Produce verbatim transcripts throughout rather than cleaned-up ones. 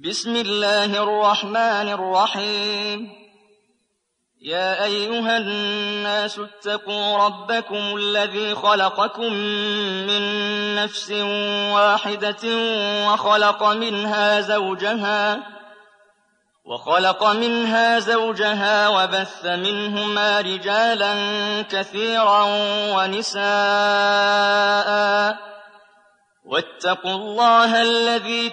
بسم الله الرحمن الرحيم يا أيها الناس اتقوا ربكم الذي خلقكم من نفس واحدة وخلق منها زوجها وخلق منها زوجها وبث منهما رجالا كثيرا ونساء واتقوا الله الذي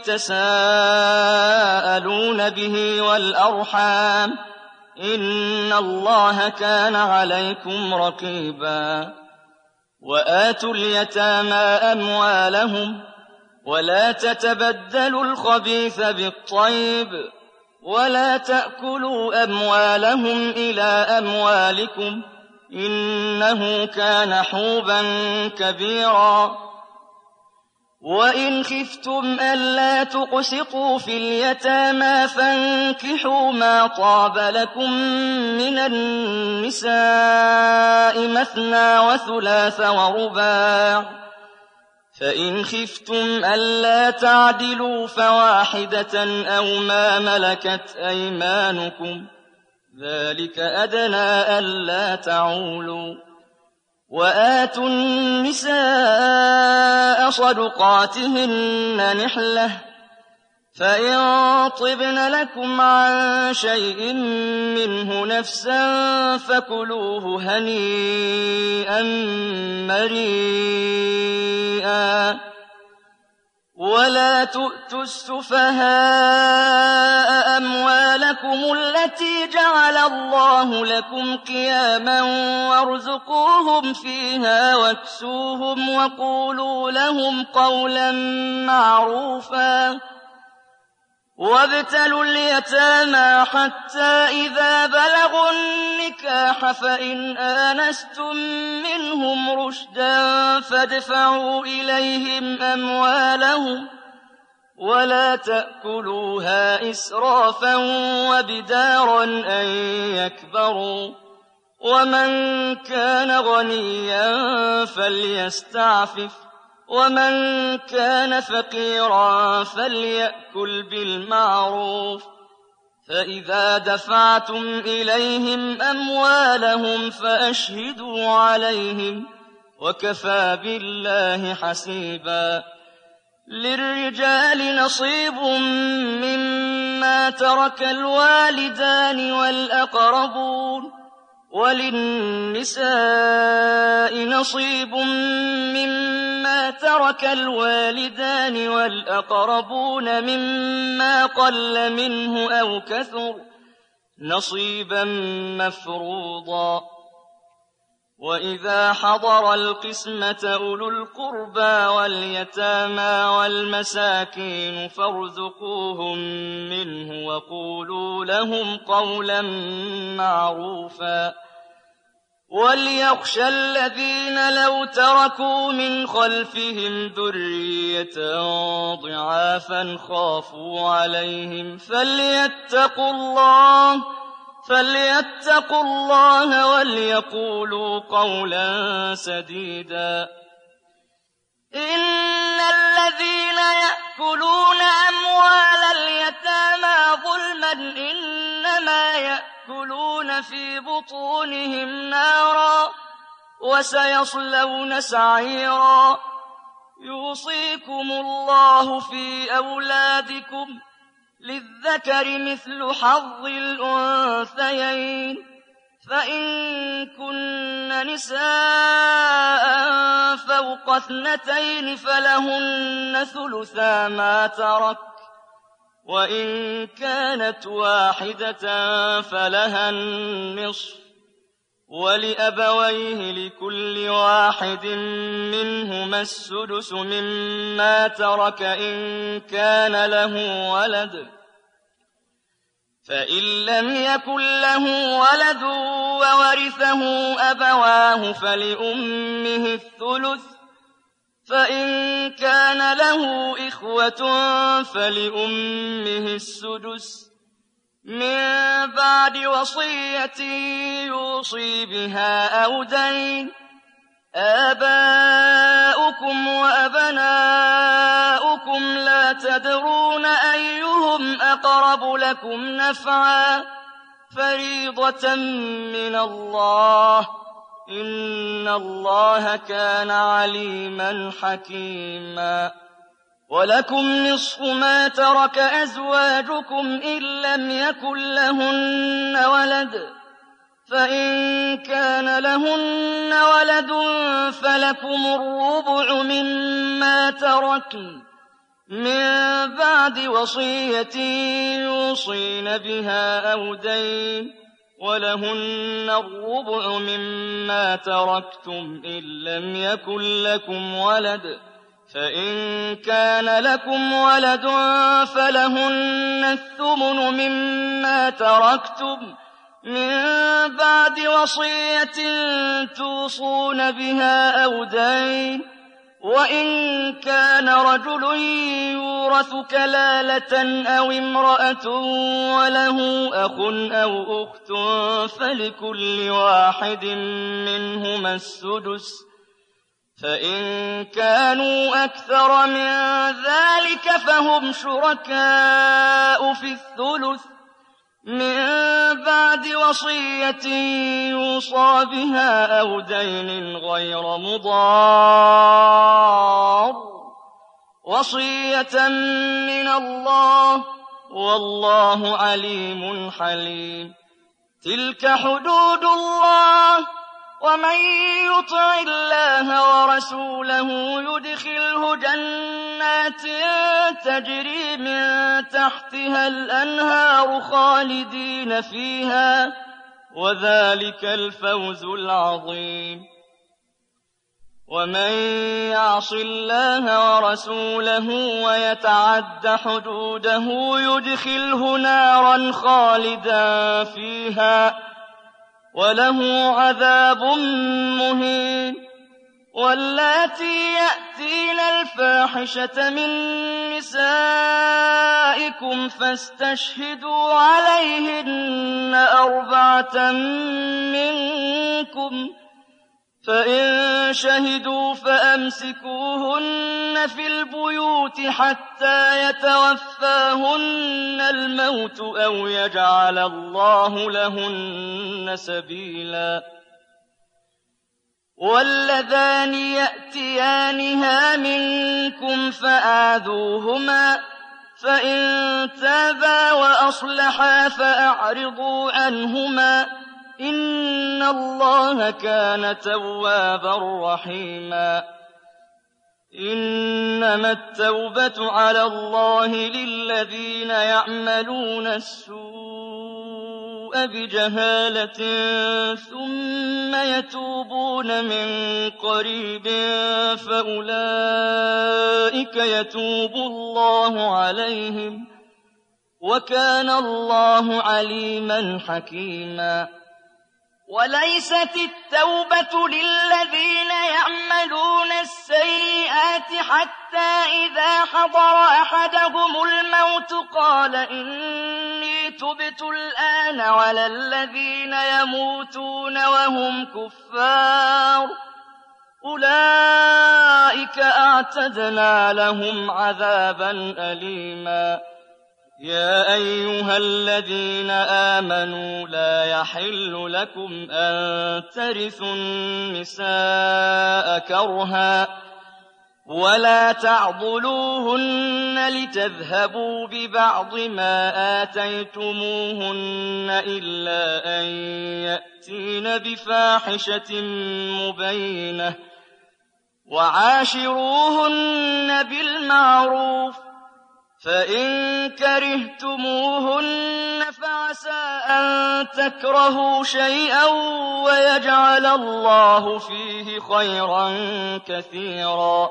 تساءلون به والأرحام إن الله كان عليكم رقيبا وآتوا اليتامى أموالهم ولا تتبدلوا الخبيث بالطيب ولا تأكلوا أموالهم إلى أموالكم إنه كان حوبا كبيرا وإن خفتم ألا تقسطوا في اليتامى فانكحوا ما طاب لكم من النساء مثنى وثلاث ورباع فإن خفتم ألا تعدلوا فواحدة أو ما ملكت أيمانكم ذلك أدنى ألا تعولوا وآتوا النساء صدقاتهن نحلة فإن طبن لكم عن شيء منه نفسا فكلوه هنيئا مريئا ولا تؤتوا السفهاء أموالكم التي جعل الله لكم قياما وارزقوهم فيها واكسوهم وقولوا لهم قولا معروفا وابتلوا اليتامى حتى إذا بلغوا النكاح فإن آنستم منهم رشدا فادفعوا إليهم أموالهم ولا تأكلوها إسرافا وبدارا أن يكبروا ومن كان غنيا فليستعفف ومن كان فقيرا فليأكل بالمعروف فإذا دفعتم إليهم أموالهم فأشهدوا عليهم وكفى بالله حسيبا للرجال نصيب مما ترك الوالدان والأقربون وللنساء نصيب مما ترك الوالدان والأقربون مما قل منه أو كثر نصيبا مفروضا وإذا حضر القسمة أولو القربى واليتامى والمساكين فارزقوهم منه وقولوا لهم قولا معروفا وليخشى الذين لو تركوا من خلفهم ذرية ضعافا خافوا عليهم فليتقوا الله فليتقوا الله وليقولوا قولا سديدا إن الذين يأكلون أموال اليتامى ظلما إنما يأكلون في بطونهم نارا وسيصلون سعيرا يوصيكم الله في أولادكم للذكر مثل حظ الأنثيين فإن كن نساء فوق اثنتين فلهن ثلثا ما ترك وإن كانت واحدة فلها النصف ولأبويه لكل واحد منهما السدس مما ترك إن كان له ولد فإن لم يكن له ولد وورثه أبواه فلأمه الثلث فإن كان له إخوة فلأمه السدس من بعد وصية يوصي بها أو دين آباؤكم وأبناؤكم لا تدرون أيهم أيهم أقرب لكم نفعا فريضة من الله إن الله كان عليما حكيما ولكم نصف ما ترك أزواجكم إن لم يكن لهن ولد فإن كان لهن ولد فلكم الربع مما تركن من بعد وصية يوصين بها أو دين ولهن الربع مما تركتم إن لم يكن لكم ولد فإن كان لكم ولد فلهن الثمن مما تركتم من بعد وصية توصون بها أو دين وإن كان رجل يورث كلالة أو امرأة وله أخ أو أخت فلكل واحد منهما السدس فإن كانوا أكثر من ذلك فهم شركاء في الثلث من بعد وصية يوصى بها أو دين غير مضار وصية من الله والله عليم حليم تلك حدود الله ومن يطع الله ورسوله يدخله جنات تجري من تحتها الأنهار خالدين فيها وذلك الفوز العظيم ومن يعص الله ورسوله ويتعد حدوده يدخله نارا خالدا فيها وله عذاب مهين واللاتي يأتين الفاحشة من نسائكم فاستشهدوا عليهن أربعة منكم فإن شهدوا فأمسكوهن في البيوت حتى يتوفاهن الموت أو يجعل الله لهن سبيلا واللذان يأتيانها منكم فآذوهما فإن تابا وأصلحا فأعرضوا عنهما إن الله كان توابا رحيما إنما التوبة على الله للذين يعملون السوء بجهالة ثم يتوبون من قريب فأولئك يتوب الله عليهم وكان الله عليما حكيما وليست التوبة للذين يعملون السيئات حتى إذا حضر أحدهم الموت قال إني تبت الآن ولا الذين يموتون وهم كفار أولئك أعتدنا لهم عذابا أليما يا أيها الذين آمنوا لا يحل لكم أن ترثوا النساء كرها ولا تعضلوهن لتذهبوا ببعض ما آتيتموهن إلا أن يأتين بفاحشة مبينة وعاشروهن بالمعروف فإن كرهتموهن فعسى أن تكرهوا شيئا ويجعل الله فيه خيرا كثيرا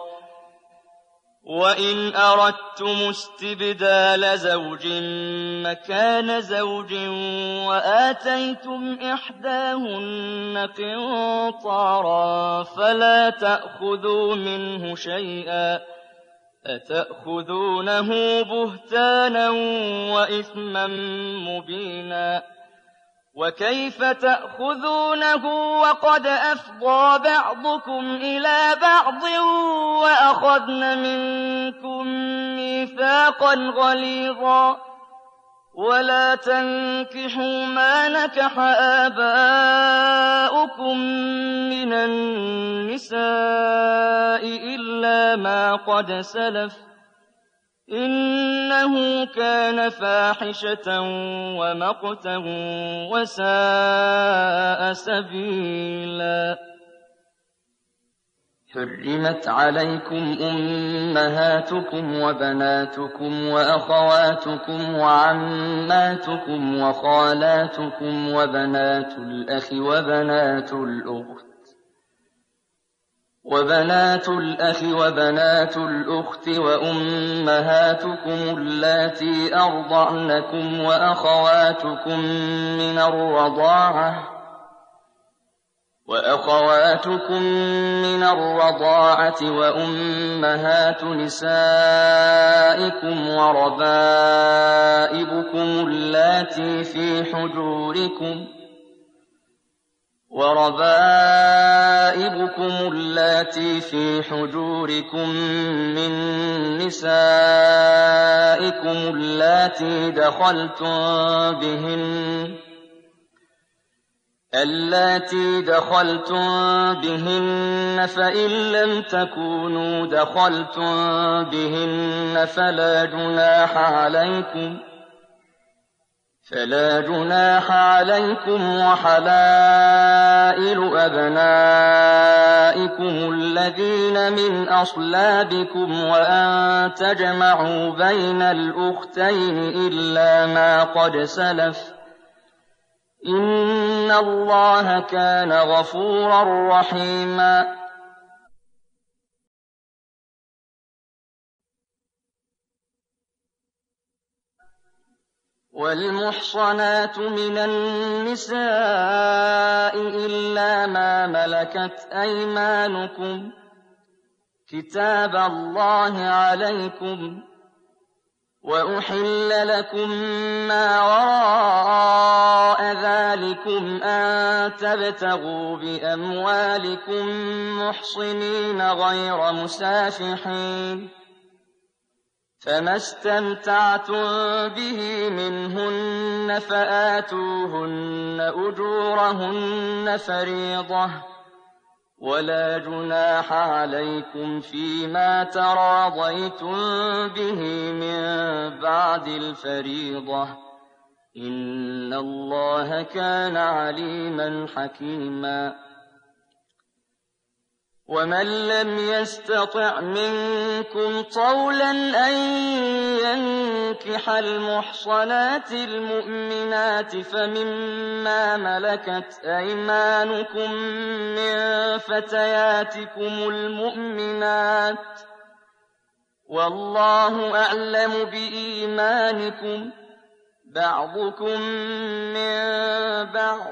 وإن أردتم استبدال زوج مكان زوج وآتيتم إحداهن قنطارا فلا تأخذوا منه شيئا أتأخذونه بهتانا وإثما مبينا وكيف تأخذونه وقد أفضى بعضكم إلى بعض وأخذن منكم ميثاقا غليظا ولا تنكحوا ما نكح آباؤكم من النساء إلا ما قد سلف إنه كان فاحشة ومقتا وساء سبيلا. حرمت عليكم أمهاتكم وبناتكم وأخواتكم وعماتكم وخالاتكم وبنات الأخ وبنات الأخت وبنات الأخ وبنات الأخت وأمهاتكم اللاتي أرضعنكم وأخواتكم من الرضاعة وأخواتكم من الرضاعة وأمهات نسائكم وربائبكم اللاتي في حجوركم وربائبكم اللاتي في حجوركم من نسائكم اللاتي دخلتم بهن اللاتي دخلتم بهن فإن لم تكونوا دخلتم بهن فلا جناح عليكم فلا جناح عليكم وحلائل أبنائكم الذين من أصلابكم وأن تجمعوا بين الأختين إلا ما قد سلف إن الله كان غفورا رحيما. والمحصنات من النساء إلا ما ملكت أيمانكم كتاب الله عليكم وأحل لكم ما وراء ذلكم أن تبتغوا بأموالكم محصنين غير مسافحين فما استمتعتم به منهن فآتوهن أجورهن فريضة ولا جناح عليكم فيما تراضيتم به من بعد الفريضة إن الله كان عليما حكيما. ومن لم يستطع منكم طولا أن ينكح المحصنات المؤمنات فمما ملكت أيمانكم من فتياتكم المؤمنات والله أعلم بإيمانكم بعضكم من بعض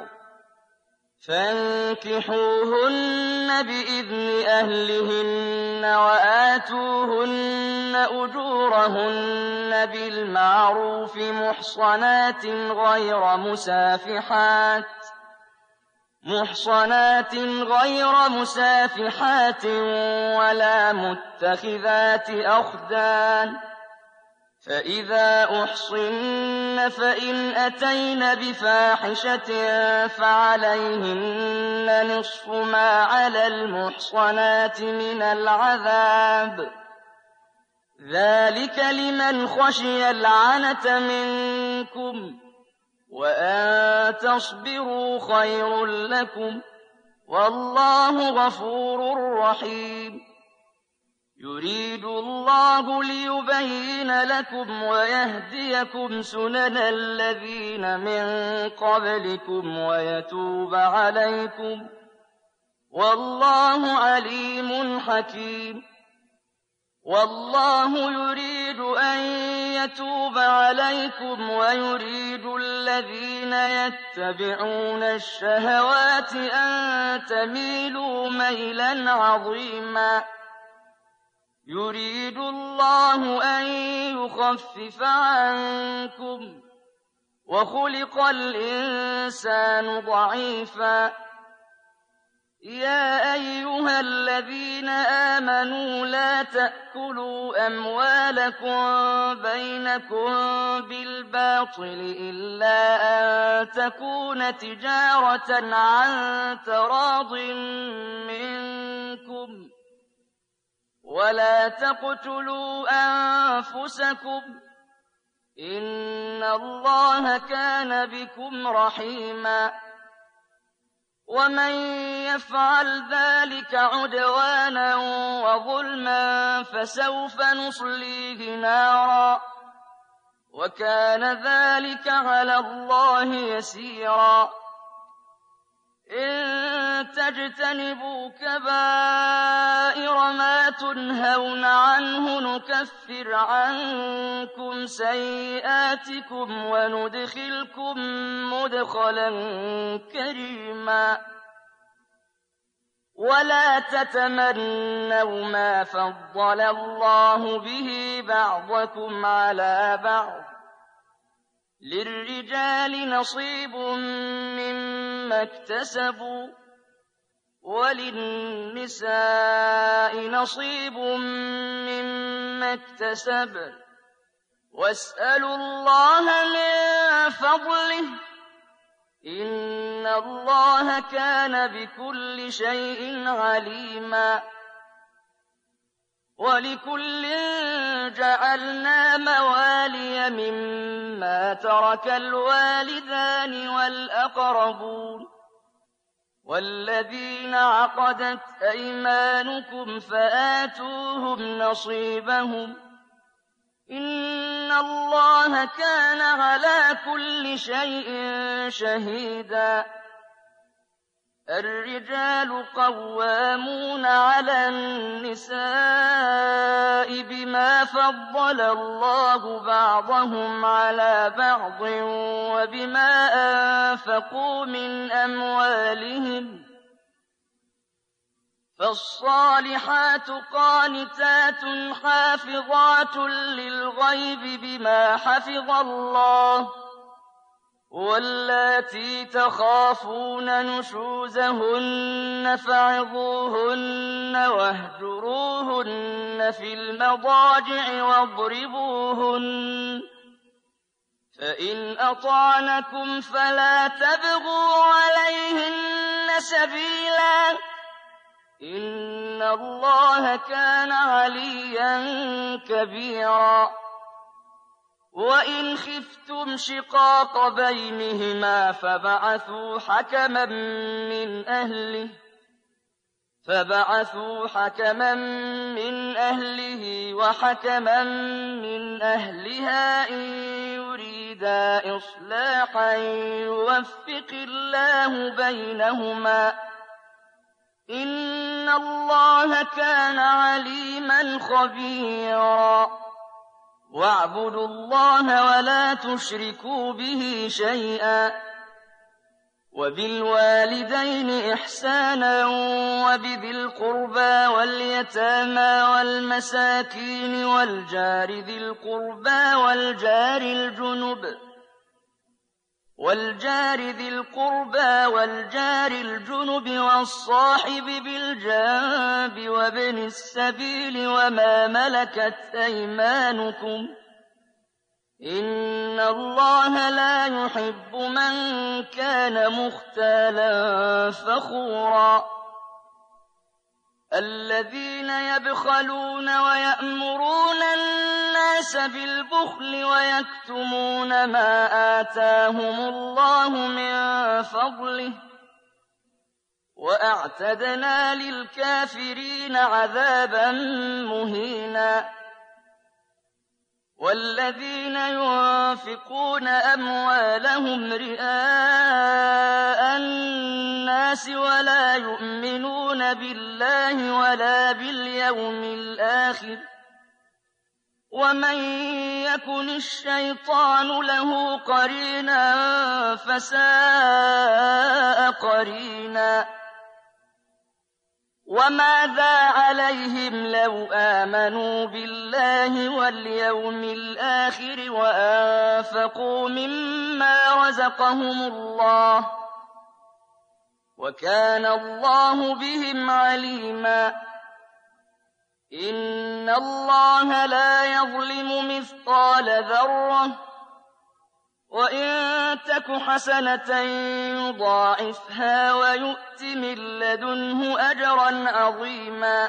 فانكحوهن بإذن أهلهن وآتوهن أجورهن بالمعروف محصنات غير مسافحات محصنات غير مسافحات ولا متخذات أخدان فإذا أحصن فإن أتين بفاحشة فعليهن نصف ما على المحصنات من العذاب ذلك لمن خشي العنة منكم وأن تصبروا خير لكم والله غفور رحيم. يريد الله ليبين لكم ويهديكم سنن الذين من قبلكم ويتوب عليكم والله عليم حكيم. والله يريد أن يتوب عليكم ويريد الذين يتبعون الشهوات أن تميلوا ميلا عظيما. يريد الله أن يخفف عنكم وخلق الإنسان ضعيفا يَا أَيُّهَا الَّذِينَ آمَنُوا لَا تَأْكُلُوا أَمْوَالَكُم بَيْنَكُم بِالْبَاطِلِ إِلَّا أَن تَكُونَ تِجَارَةً عَن تَرَاضٍ مِّنكُمْ ۚ وَلَا تَقْتُلُوا أَنفُسَكُمْ ۚ إِنَّ اللَّهَ كَانَ بِكُمْ رَحِيمًا. وَمَن يَفْعَلْ ذَٰلِكَ عُدْوَانًا وَظُلْمًا فَسَوْفَ نُصْلِيهِ نَارًا ۚ وَكَانَ ذَٰلِكَ عَلَى اللَّهِ يَسِيرًا. إِن تَجْتَنِبُوا كَبَائِرَ مَا تُنْهَوْنَ عَنْهُ نُكَفِّرْ عَنكُمْ سَيِّئَاتِكُمْ وَنُدْخِلْكُم مُّدْخَلًا كَرِيمًا. وَلَا تَتَمَنَّوْا مَا فَضَّلَ اللَّهُ بِهِ بَعْضَكُمْ عَلَىٰ بَعْضٍ ۚ لِّلرِّجَالِ نَصِيبٌ مِّمَّا اكْتَسَبُوا ۖ وَلِلنِّسَاءِ نَصِيبٌ مِّمَّا اكْتَسَبْنَ ۚ وَاسْأَلُوا اللَّهَ مِن فَضْلِهِ ۗ إِنَّ اللَّهَ كَانَ بِكُلِّ شَيْءٍ عَلِيمًا. وَلِكُلٍّ جَعَلْنَا مَوَالِيَ مِمَّا تَرَكَ الْوَالِدَانِ وَالْأَقْرَبُونَ وَالَّذِينَ عَقَدَتْ أَيْمَانُكُمْ فَآتُوهُمْ نَصِيبَهُمْ ۖ إِنَّ اللَّهَ كَانَ عَلَىٰ كُلِّ شَيْءٍ شَهِيدًا. الرِّجَالُ قَوَّامُونَ عَلَى النِّسَاءِ بِمَا فَضَّلَ اللَّهُ بَعْضَهُمْ عَلَىٰ بَعْضٍ وَبِمَا أَنفَقُوا مِنْ أَمْوَالِهِمْ ۚ فَالصَّالِحَاتُ قَانِتَاتٌ حَافِظَاتٌ لِّلْغَيْبِ بِمَا حَفِظَ اللَّهُ ۚ وَاللَّاتِي تَخَافُونَ نُشُوزَهُنَّ فَعِظُوهُنَّ وَاهْجُرُوهُنَّ فِي الْمَضَاجِعِ وَاضْرِبُوهُنَّ ۖ فَإِنْ أَطَعْنَكُمْ فَلَا تَبْغُوا عَلَيْهِنَّ سَبِيلًا ۗ إِنَّ اللَّهَ كَانَ عَلِيًّا كَبِيرًا. وَإِنْ خِفْتُمْ شِقَاقَ بَيْنِهِمَا فَابْعَثُوا حَكَمًا مِّنْ أَهْلِهِ فَبَعَثُوا حَكَمًا مِّنْ أَهْلِهِ وَحَكَمًا مِّنْ أَهْلِهَا إِن يُرِيدَا إِصْلَاحًا يُوَفِّقِ اللَّهُ بَيْنَهُمَا ۗ إِنَّ اللَّهَ كَانَ عَلِيمًا خَبِيرًا. وَاعْبُدُوا اللَّهَ وَلَا تُشْرِكُوا بِهِ شَيْئًا ۖ وَبِالْوَالِدَيْنِ إِحْسَانًا وَبِذِي الْقُرْبَىٰ وَالْيَتَامَىٰ وَالْمَسَاكِينِ وَالْجَارِ ذِي الْقُرْبَىٰ وَالْجَارِ الْجُنُبِ وَالْجَارِ ذِي الْقُرْبَىٰ وَالْجَارِ الْجُنُبِ وَالصَّاحِبِ بِالْجَنبِ وَابْنِ السَّبِيلِ وَمَا مَلَكَتْ أَيْمَانُكُمْ ۗ إِنَّ اللَّهَ لَا يُحِبُّ مَن كَانَ مُخْتَالًا فَخُورًا. الَّذِينَ يَبْخَلُونَ وَيَأْمُرُونَ النَّاسَ بِالْبُخْلِ وَيَكْتُمُونَ مَا آتَاهُمُ اللَّهُ مِن فَضْلِهِ ۗ وَأَعْتَدْنَا لِلْكَافِرِينَ عَذَابًا مُّهِينًا. وَالَّذِينَ يُنفِقُونَ أَمْوَالَهُمْ رِئَاءَ النَّاسِ وَلَا يُؤْمِنُونَ بِاللَّهِ وَلَا بِالْيَوْمِ الْآخِرِ ۗ وَمَن يَكُنِ الشَّيْطَانُ لَهُ قَرِينًا فَسَاءَ قَرِينًا. وَمَاذَا عَلَيْهِمْ لَوْ آمَنُوا بِاللَّهِ وَالْيَوْمِ الْآخِرِ وَأَنفَقُوا مِمَّا رَزَقَهُمُ اللَّهُ ۗ وكان الله بهم عليما إن الله لا يظلم مثقال ذرة وإن تك حسنة يضاعفها ويؤت من لدنه أجرا عظيما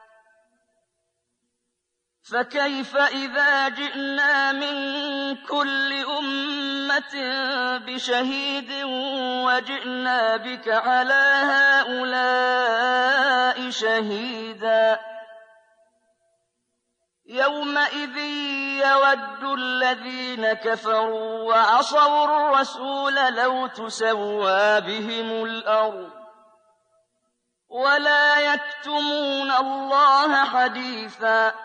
فكيف إذا جئنا من كل أمة بشهيد وجئنا بك على هؤلاء شهيدا يومئذ يود الذين كفروا وعصوا الرسول لو تسوى بهم الأرض ولا يكتمون الله حديثا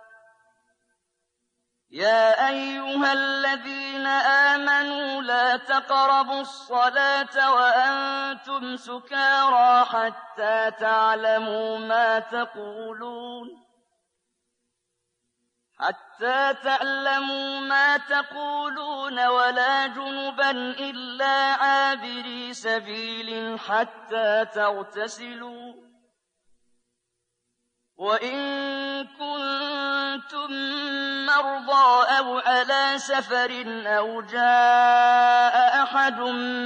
يا أيها الذين آمنوا لا تقربوا الصلاة وأنتم سكارى حتى تعلموا ما تقولون حتى تعلموا ما تقولون ولا جنبا إلا عابري سبيل حتى تغتسلوا وإن كنتم مرضى أو على سفر أو جاء أحد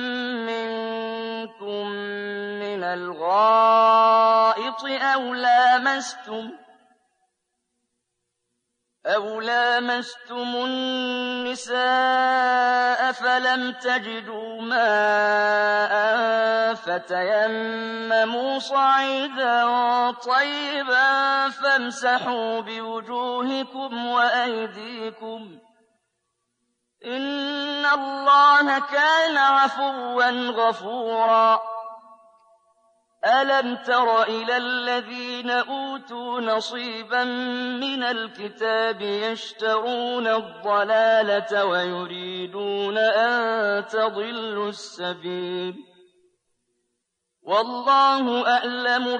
منكم من الغائط أو لامستم أو لامستم النساء فلم تجدوا ماء فتيمموا صعيدا طيبا فامسحوا بوجوهكم وأيديكم إن الله كان عفوا غفورا ألم تر إلى الذين أوتوا نصيبا من الكتاب يشترون الضلالة ويريدون أن تضلوا السبيل والله أعلم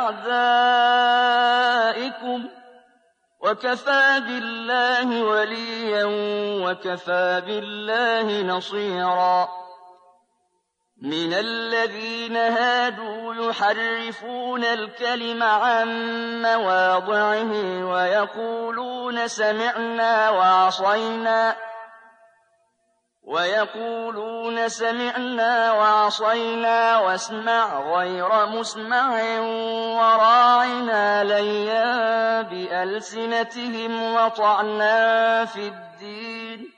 بأعدائكم وكفى بالله وليا وكفى بالله نصيرا من الذين هادوا يحرفون الكلم عن مواضعه ويقولون سمعنا وعصينا ويقولون سمعنا وعصينا واسمع غير مسمع وراعنا ليا بألسنتهم وطعنا في الدين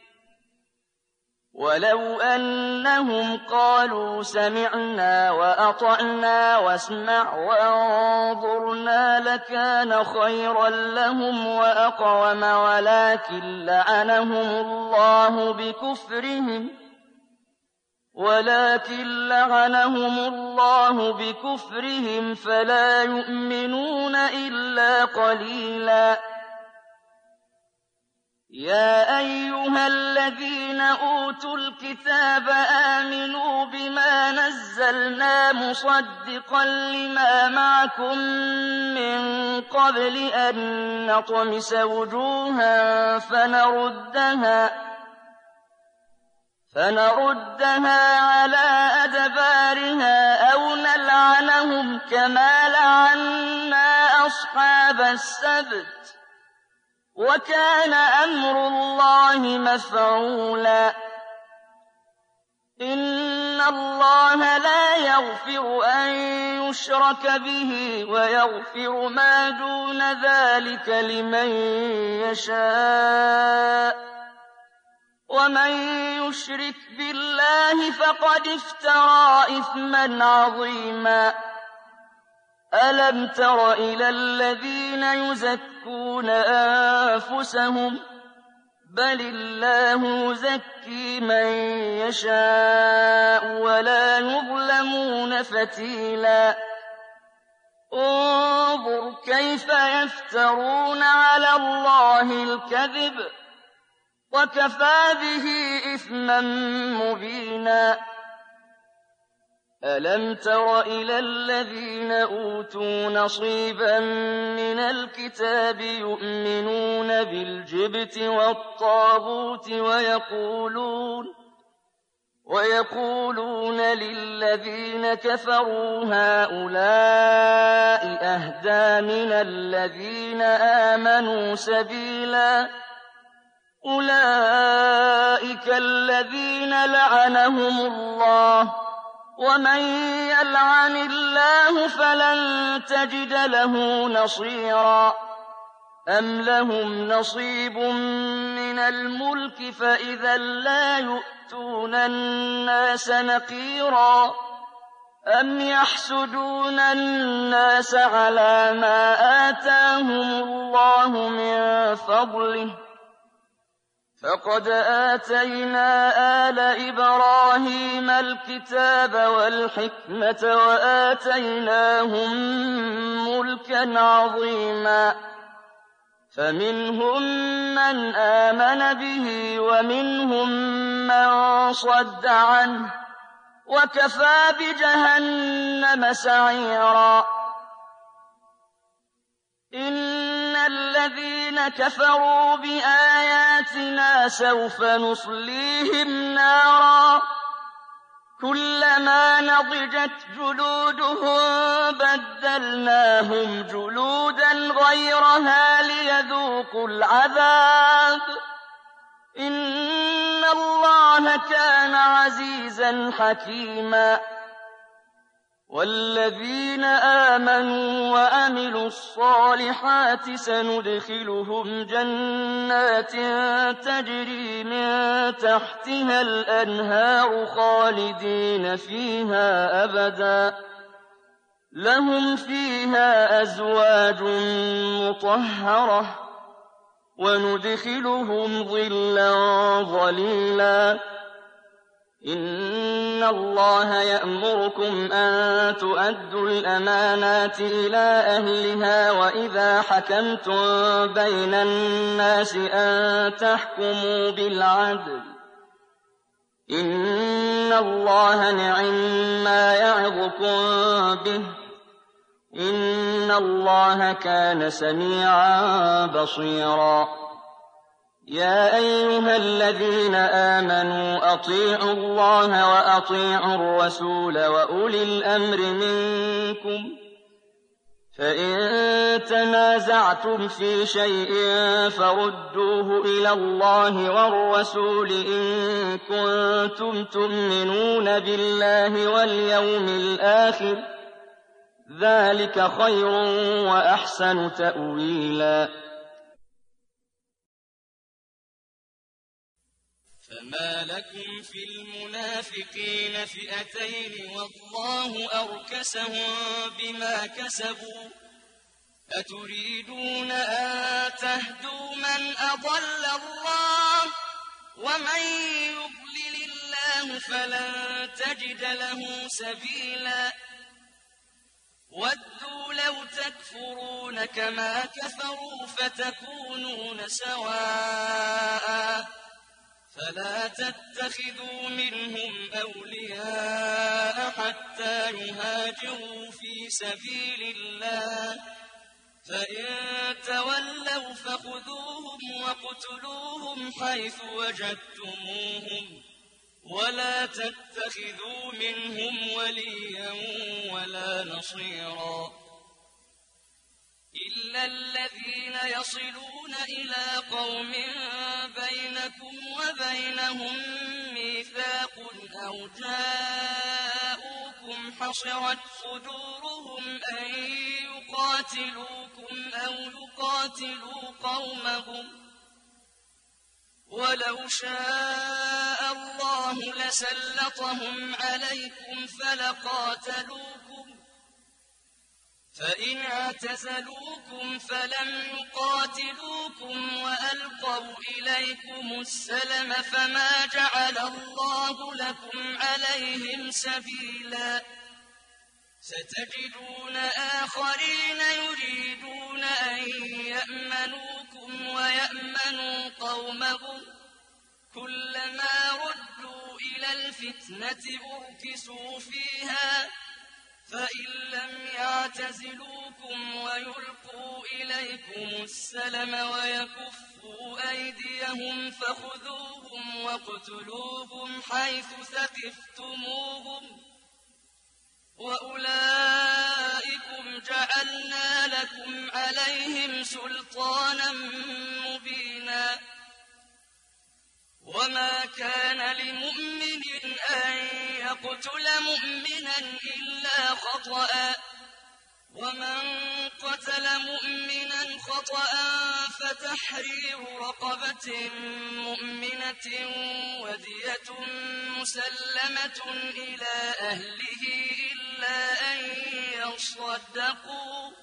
ولو أنهم قالوا سمعنا وأطعنا واسمع وانظرنا لكان خيرا لهم وأقوم ولكن لعنهم الله بكفرهم ولكن لعنهم الله بكفرهم فلا يؤمنون إلا قليلا يا أيها الذين أوتوا الكتاب آمنوا بما نزلنا مصدقا لما معكم من قبل أن نطمس وجوها فنردها فنردها على أدبارها أو نلعنهم كما لعنا أصحاب السبت وكان أمر الله مفعولا إن الله لا يغفر أن يشرك به ويغفر ما دون ذلك لمن يشاء ومن يشرك بالله فقد افترى إثما عظيما ألم تر إلى الذين يزكون أنفسهم بل الله يزكي من يشاء ولا يظلمون فتيلا انظر كيف يفترون على الله الكذب وكفى به إثما مبينا ألم تر إلى الذين أوتوا نصيبا من الكتاب يؤمنون بالجبت والطاغوت ويقولون ويقولون للذين كفروا هؤلاء أهدى من الذين آمنوا سبيلا أولئك الذين لعنهم الله ومن يلعن الله فلن تجد له نصيرا أم لهم نصيب من الملك فإذا لا يؤتون الناس نقيرا أم يحسدون الناس على ما آتاهم الله من فضله فقد آتينا آل إبراهيم الكتاب والحكمة وآتيناهم ملكا عظيما فمنهم من آمن به ومنهم من صد عنه وكفى بجهنم سعيرا إن الذين كفروا بآياتنا سوف نصليهم نارا كلما نضجت جلودهم بدلناهم جلودا غيرها ليذوقوا العذاب إن الله كان عزيزا حكيما والذين آمنوا وعملوا الصالحات سندخلهم جنات تجري من تحتها الأنهار خالدين فيها أبدا لهم فيها أزواج مطهرة وندخلهم ظلا ظليلا إن الله يأمركم أن تؤدوا الأمانات إلى أهلها وإذا حكمتم بين الناس أن تحكموا بالعدل إن الله نعما يعظكم به إن الله كان سميعا بصيرا يا أيها الذين آمنوا أطيعوا الله وأطيعوا الرسول وأولي الأمر منكم فإن تنازعتم في شيء فردوه إلى الله والرسول إن كنتم تؤمنون بالله واليوم الآخر ذلك خير وأحسن تأويلا فما لكم في المنافقين فئتين والله أركسهم بما كسبوا أتريدون أن تهدوا من أضل الله ومن يضلل الله فلن تجد له سبيلا ودوا لو تكفرون كما كفروا فتكونون سواء فلا تتخذوا منهم أولياء حتى يهاجروا في سبيل الله فإن تولوا فخذوهم وَاقْتُلُوهُمْ حيث وجدتموهم ولا تتخذوا منهم وليا ولا نصيرا إلا الذين يصلون إلى قوم بينكم وبينهم ميثاق أو جاءوكم حصرت صدورهم أن يقاتلوكم أو يقاتلوا قومهم ولو شاء الله لسلطهم عليكم فلقاتلوكم فإن اعتزلوكم فلم يقاتلوكم وألقوا إليكم السلم فما جعل الله لكم عليهم سبيلا ستجدون آخرين يريدون أن يأمنوكم ويأمنوا قومهم كلما ردوا إلى الفتنة أركسوا فيها فإن لم يعتزلوكم ويلقوا إليكم السلم ويكفوا أيديهم فخذوهم خذوهم واقتلوهم حيث ثقفتموهم وأولئكم جعلنا لكم عليهم سلطانا مبينا وما كان لمؤمن أن يقتل مؤمنا إلا خطأ ومن قتل مؤمنا خطأ فتحرير رقبة مؤمنة ودية مسلمة إلى أهله إلا أن يصدقوا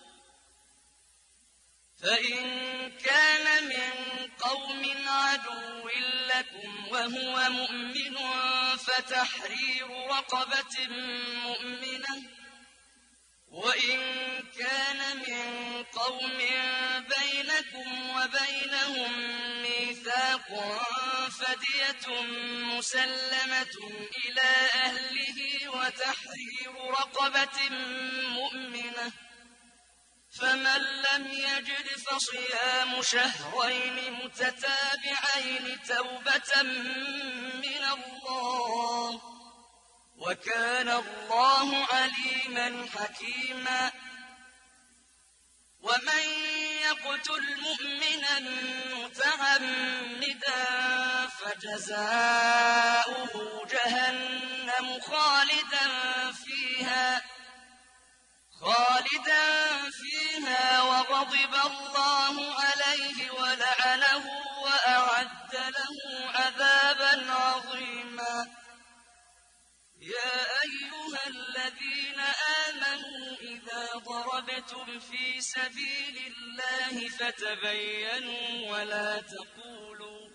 فإن كان من قوم عدو لكم وهو مؤمن فتحرير رقبة مؤمنة وإن كان من قوم بينكم وبينهم ميثاق فدية مسلمة إلى أهله وتحرير رقبة مؤمنة فمن لم يجد فصيام شهرين متتابعين توبة من الله وكان الله عليما حكيما ومن يقتل مؤمنا متعمدا فجزاؤه جهنم خالدا فيها خالدا فيها وغضب الله عليه ولعنه وأعد له عذابا عظيما يا أيها الذين آمنوا إذا ضربتم في سبيل الله فتبينوا ولا تقولوا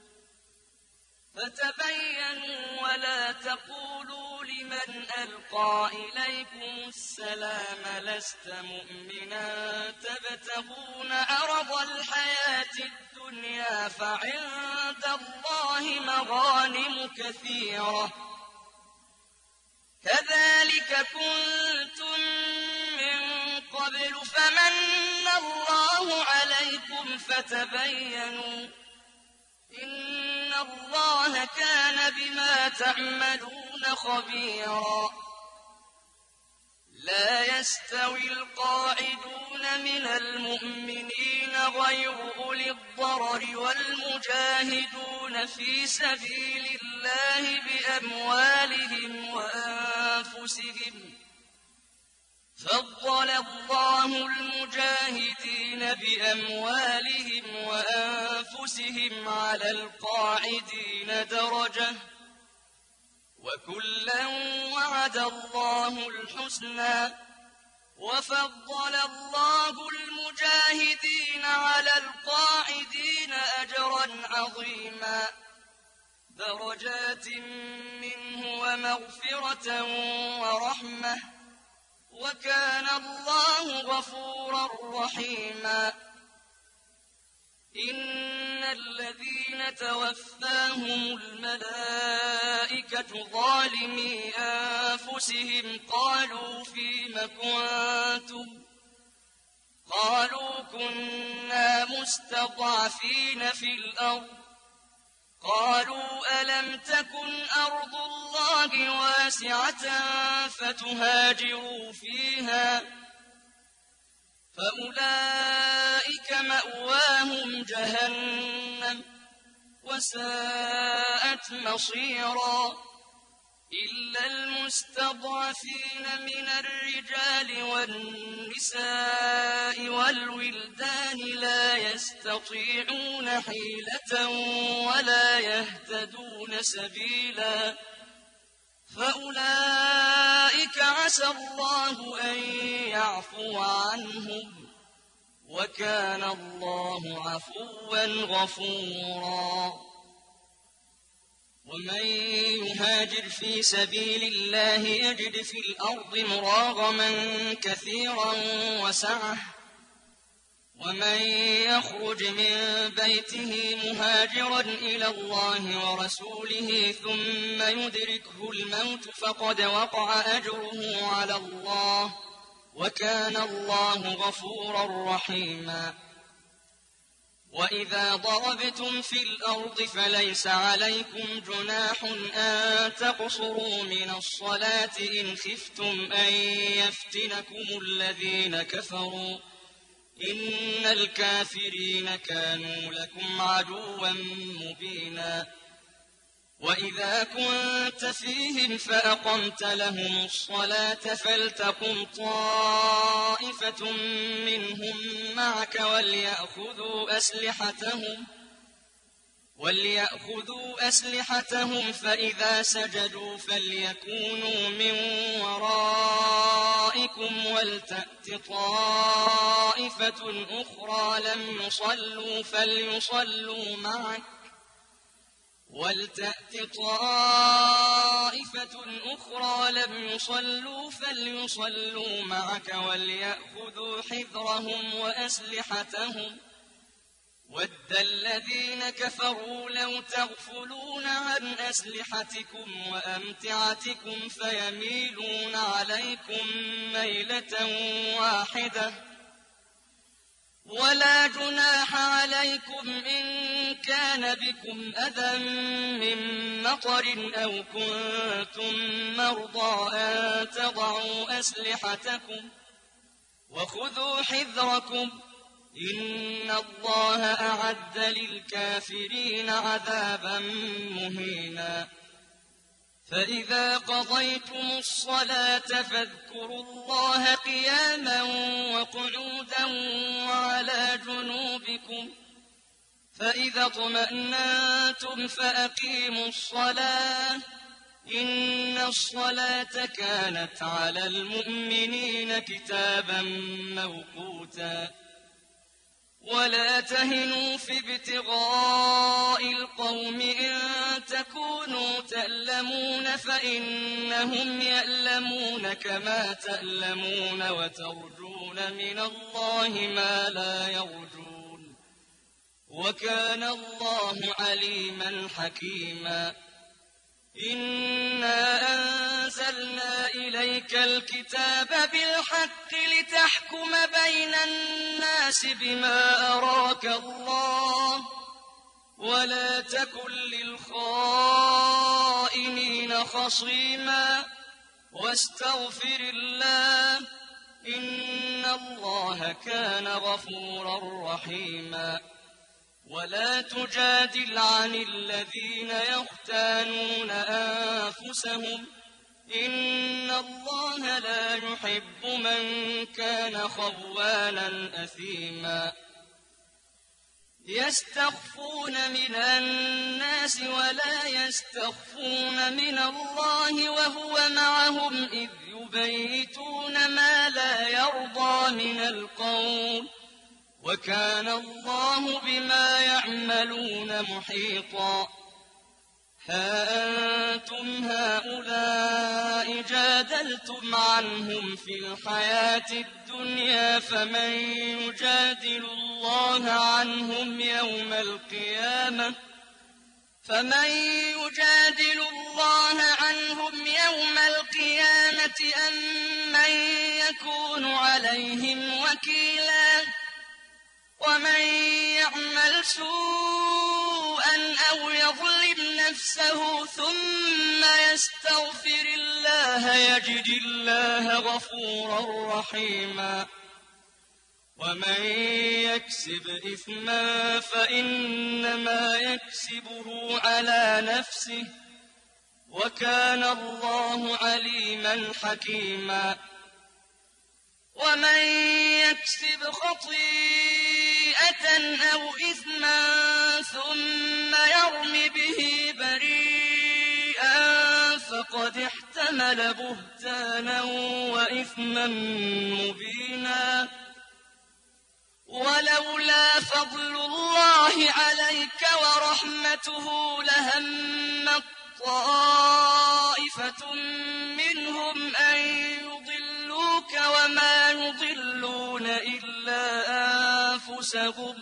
فتبينوا ولا تقولوا لمن ألقى إليكم السلام لست مؤمنا تبتغون عرض الحياة الدنيا فعند الله مغانم كثيرة كذلك كنتم من قبل فمن الله عليكم فتبينوا إن الله كان بما تعملون خبيرا لا يستوي القاعدون من المؤمنين غير أولي الضرر والمجاهدون في سبيل الله بأموالهم وأنفسهم فضل الله المجاهدين بأموالهم وأنفسهم على القاعدين درجة وكلا وعد الله الحسنى وفضل الله المجاهدين على القاعدين أجرا عظيما درجات منه ومغفرة ورحمة وكان الله غفورا رحيما إن الذين توفاهم الملائكة ظالمي أنفسهم قالوا فيم كنتم قالوا كنا مستضعفين في الأرض قالوا ألم تكن أرض الله واسعة فتهاجروا فيها فأولئك مأواهم جهنم وساءت مصيرا إلا المستضعفين من الرجال والنساء والولدان لا يستطيعون حيلة ولا يهتدون سبيلا فأولئك عسى الله أن يعفو عنهم وكان الله عفوا غفورا ومن يهاجر في سبيل الله يجد في الأرض مراغما كثيرا وسعة ومن يخرج من بيته مهاجرا إلى الله ورسوله ثم يدركه الموت فقد وقع أجره على الله وكان الله غفورا رحيما وإذا ضربتم في الأرض فليس عليكم جناح أن تقصروا من الصلاة إن خفتم أن يفتنكم الذين كفروا إن الكافرين كانوا لكم عدوا مبينا وإذا كنت فيهم فأقمت لهم الصلاة فلتقم طائفة منهم معك وليأخذوا أسلحتهم وليأخذوا أسلحتهم فإذا سجدوا فليكونوا من ورائكم ولتأت طائفة أخرى لم يصلوا فليصلوا معك ولتأت طائفة أخرى لم يصلوا فليصلوا معك وليأخذوا حذرهم وأسلحتهم وَدَّ الَّذِينَ كَفَرُوا لَوْ تَغْفُلُونَ عَنْ أَسْلِحَتِكُمْ وَأَمْتِعَتِكُمْ فَيَمِيلُونَ عَلَيْكُمْ مَيْلَةً وَاحِدَةً وَلَا جُنَاحَ عَلَيْكُمْ إِن كَانَ بِكُمْ أَذًى مِّن مَّطَرٍ أَوْ كُنتُم مَّرْضَىٰ أَن تَضَعُوا أَسْلِحَتَكُمْ وَخُذُوا حِذْرَكُمْ إِنَّ اللَّهَ أَعَدَّ لِلْكَافِرِينَ عَذَابًا مُّهِينًا فَإِذَا قَضَيْتُمُ الصَّلَاةَ فاذكروا اللَّهَ قِيَامًا وَقُعُودًا وَعَلَىٰ جُنُوبِكُمْ فَإِذَا اطْمَأْنَنتُمْ فَأَقِيمُوا الصَّلَاةَ إِنَّ الصَّلَاةَ كَانَتْ عَلَى الْمُؤْمِنِينَ كِتَابًا مَّوْقُوتًا وَلَا تَهِنُوا فِي ابْتِغَاءِ الْقَوْمِ إِن تَكُونُوا تَأْلَمُونَ فَإِنَّهُمْ يَأْلَمُونَ كَمَا تَأْلَمُونَ وَتَرْجُونَ مِنَ اللَّهِ مَا لَا يَرْجُونَ وَكَانَ اللَّهُ عَلِيمًا حَكِيمًا إِنَّا أَنزَلْنَا إِلَيْكَ الْكِتَابَ بِالْحَقِّ لِتَحْكُمَ بَيْنَ النَّاسِ بِمَا أَرَاكَ اللَّهُ وَلَا تَكُن لِّلْخَائِنِينَ خَصِيمًا وَاسْتَغْفِرِ اللَّهَ ۖ إِنَّ اللَّهَ كَانَ غَفُورًا رَّحِيمًا وَلَا تُجَادِلْ عَنِ الَّذِينَ يَخْتَانُونَ أَنفُسَهُمْ ۚ إِنَّ اللَّهَ لَا يُحِبُّ مَن كَانَ خَوَّانًا أَثِيمًا يَسْتَخْفُونَ مِنَ النَّاسِ وَلَا يَسْتَخْفُونَ مِنَ اللَّهِ وَهُوَ مَعَهُمْ إِذْ يُبَيِّتُونَ مَا لَا يَرْضَىٰ مِنَ الْقَوْلِ وَكَانَ اللَّهُ بِمَا يَعْمَلُونَ مُحِيطًا هَا أَنتُمْ هَٰؤُلَاءِ جَادَلْتُمْ عَنْهُمْ فِي الْحَيَاةِ الدُّنْيَا فَمَن يُجَادِلُ اللَّهَ عَنْهُمْ يَوْمَ الْقِيَامَةِ فَمَن يُجَادِلُ اللَّهَ عَنْهُمْ يَوْمَ الْقِيَامَةِ أَم مَّن يَكُونُ عَلَيْهِمْ وَكِيلًا وَمَن يَعْمَلْ سُوءًا أَوْ يَظْلِمْ نَفْسَهُ ثُمَّ يَسْتَغْفِرِ اللَّهَ يَجِدِ اللَّهَ غَفُورًا رَّحِيمًا وَمَن يَكْسِبْ إِثْمًا فَإِنَّمَا يَكْسِبُهُ عَلَىٰ نَفْسِهِ ۚ وَكَانَ اللَّهُ عَلِيمًا حَكِيمًا وَمَن يَكْسِبْ خَطِيئَةً أَوْ إِثْمًا ثُمَّ يَرْمِ بِهِ بَرِيئًا فَقَدِ احْتَمَلَ بُهْتَانًا وَإِثْمًا مُّبِينًا وَلَوْلَا فَضْلُ اللَّهِ عَلَيْكَ وَرَحْمَتُهُ لَهَمَّت طَّائِفَةٌ مِّنْهُمْ أَن يُضِلُّوكَ وَمَا يُضِلُّونَ إِلَّا أَنفُسَهُمْ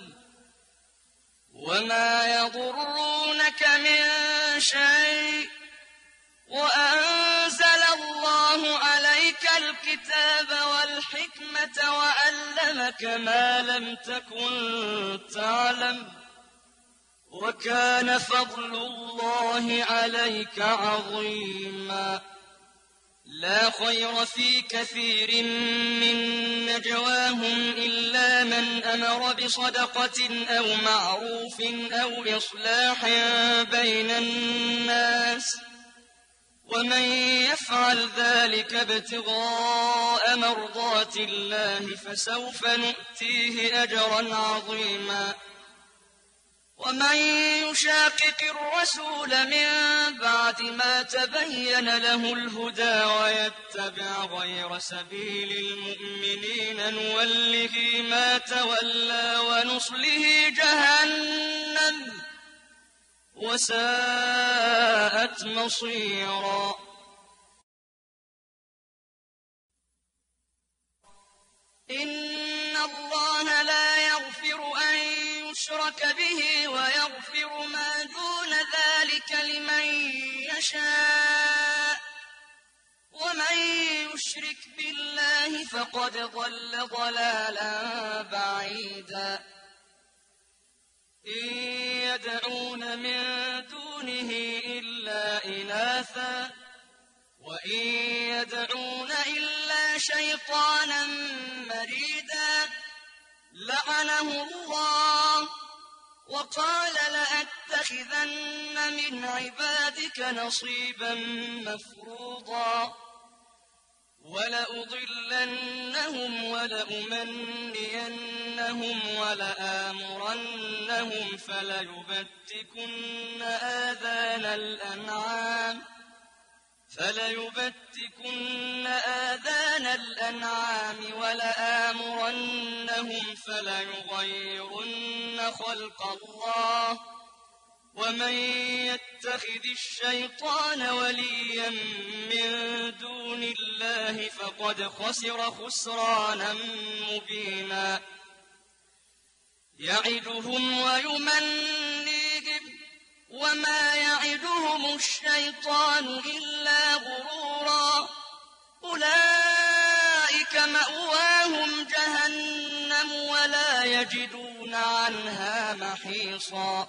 وَمَا يَضُرُّونَكَ مِن شَيْءٍ وَأَنزَلَ اللَّهُ عَلَيْكَ الْكِتَابَ الكتاب والحكمة وعلمك ما لم تكن تعلم وكان فضل الله عليك عظيما. لا خير في كثير من نجواهم إلا من أمر بصدقة أو معروف أو إصلاح بين الناس ومن يفعل ذلك ابتغاء مرضات الله فسوف نؤتيه أجرا عظيما. ومن يشاقق الرسول من بعد ما تبين له الهدى ويتبع غير سبيل المؤمنين نوله ما تولى ونصله جهنم وساءت مصيرا. إن الله لا يغفر أن يشرك به ويغفر ما دون ذلك لمن يشاء ومن يشرك بالله فقد ضل ضلالا بعيدا. إن يدعون من دونه إلا إناثا وإن يدعون إلا شيطانا مريدا لعنه الله وقال لأتخذن من عبادك نصيبا مفروضا ولأضلنهم ولأمنينهم ولآمرنهم فليبتكن آذان الأنعام فليبتكن آذان الأنعام ولآمرنهم فليغيرن خلق الله ومن يتخذ الشيطان وليا من دون الله فقد خسر خسرانا مبينا. يعدهم ويمنيهم وما يعدهم الشيطان إلا غرورا. أولئك مأواهم جهنم ولا يجدون عنها محيصا.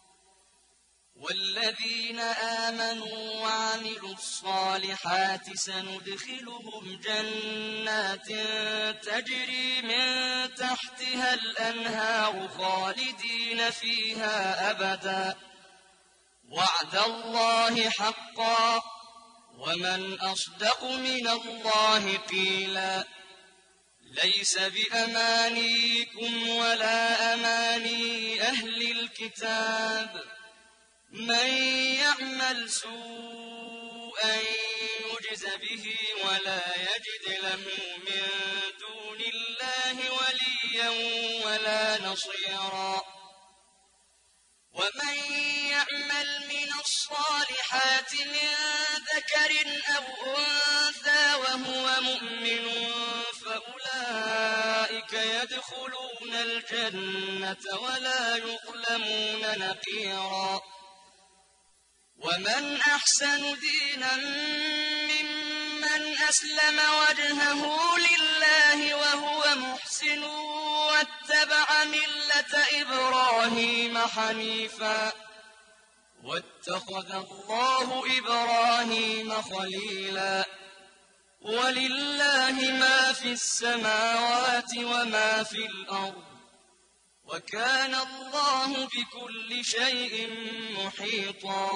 والذين آمنوا وعملوا الصالحات سندخلهم جنات تجري من تحتها الأنهار خالدين فيها أبدا وعد الله حقا ومن أصدق من الله قيلا. ليس بأمانيكم ولا أماني أهل الكتاب من يعمل سوءا يجز به ولا يجد له من دون الله وليا ولا نصيرا. ومن يعمل من الصالحات من ذكر أو أنثى وهو مؤمن فأولئك يدخلون الجنة ولا يظلمون نقيرا. ومن أحسن دينا ممن أسلم وجهه لله وهو محسن واتبع ملة إبراهيم حنيفا واتخذ الله إبراهيم خليلا. ولله ما في السماوات وما في الأرض وكان الله بكل شيء محيطا.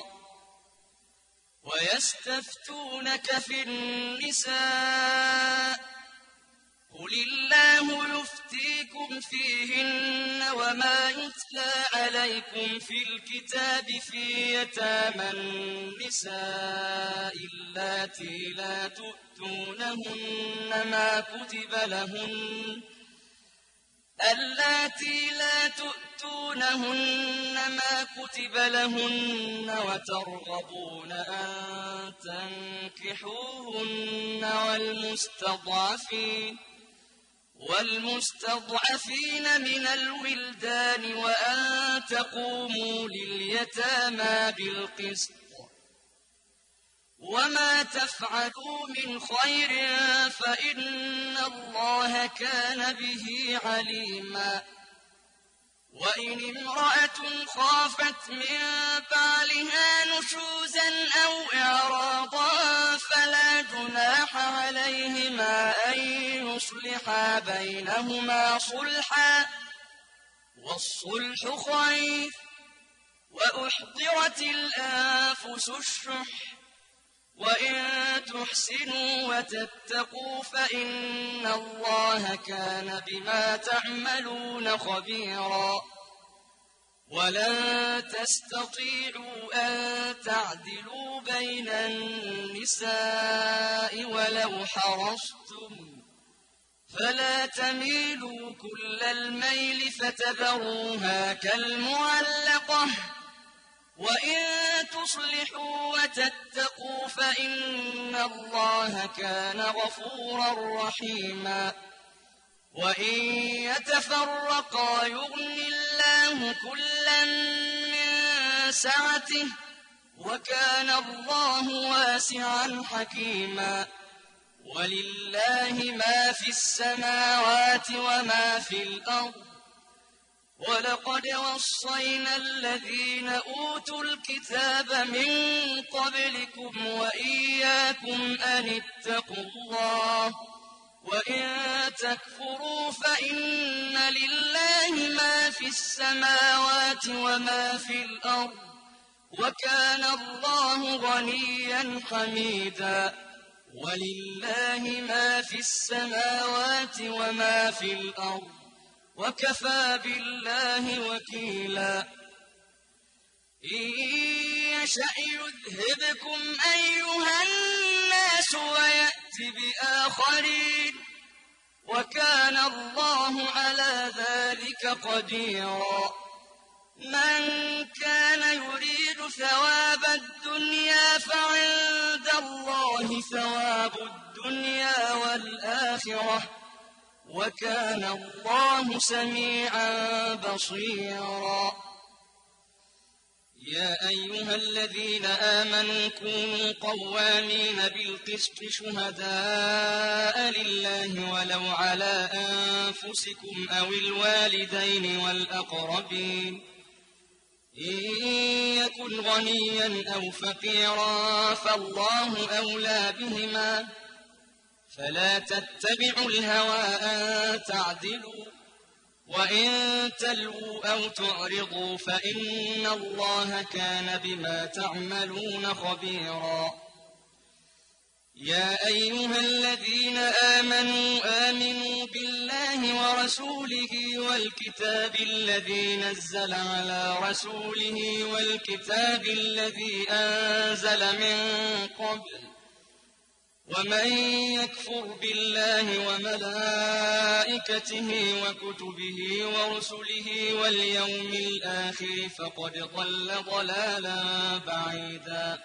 ويستفتونك في النساء قل الله يفتيكم فيهن وما يتلى عليكم في الكتاب في يتامى النساء اللاتي لا تؤتونهن ما كتب لهن اللاتي لا تؤتونهن ما كتب لهن وترغبون أن تنكحوهن والمستضعفين والمستضعفين من الولدان وأن تقوموا لليتامى بالقسط وما تفعلوا من خير فإن الله كان به عليما وإن امرأة خافت من بعلها نشوزا أو إعراضا فلا جناح عليهما أن يصلحا بينهما صلحا والصلح خير وأحضرت الأنفس الشح وإن تحسنوا وتتقوا فإن الله كان بما تعملون خبيرا ولن تستطيعوا أن تعدلوا بين النساء ولو حرصتم فلا تميلوا كل الميل فتذروها كالمعلقة وإن تصلحوا وتتقوا فإن الله كان غفورا رحيما وإن يتفرقا يغن الله كلا من سعته وكان الله واسعا حكيما ولله ما في السماوات وما في الأرض ولقد وصينا الذين أوتوا الكتاب من قبلكم وإياكم أن اتقوا الله وإن تكفروا فإن لله ما في السماوات وما في الأرض وكان الله غنيا حميدا ولله ما في السماوات وما في الأرض وكفى بالله وكيلا إن يشأ يذهبكم أيها الناس ويأت بآخرين وكان الله على ذلك قديرا من كان يريد ثواب الدنيا فعند الله ثواب الدنيا والآخرة وكان الله سميعا بصيرا يا أيها الذين آمنوا كونوا قوامين بالقسط شهداء لله ولو على أنفسكم أو الوالدين والأقربين إن يكن غنيا أو فقيرا فالله أولى بهما فلا تتبعوا الهوى أن تعدلوا وإن تلووا أو تعرضوا فإن الله كان بما تعملون خبيرا يا أيها الذين آمنوا آمنوا بالله ورسوله والكتاب الذي نزل على رسوله والكتاب الذي أنزل من قبل ومن يكفر بالله وملائكته وكتبه ورسله واليوم الآخر فقد ضل ضلالا بعيدا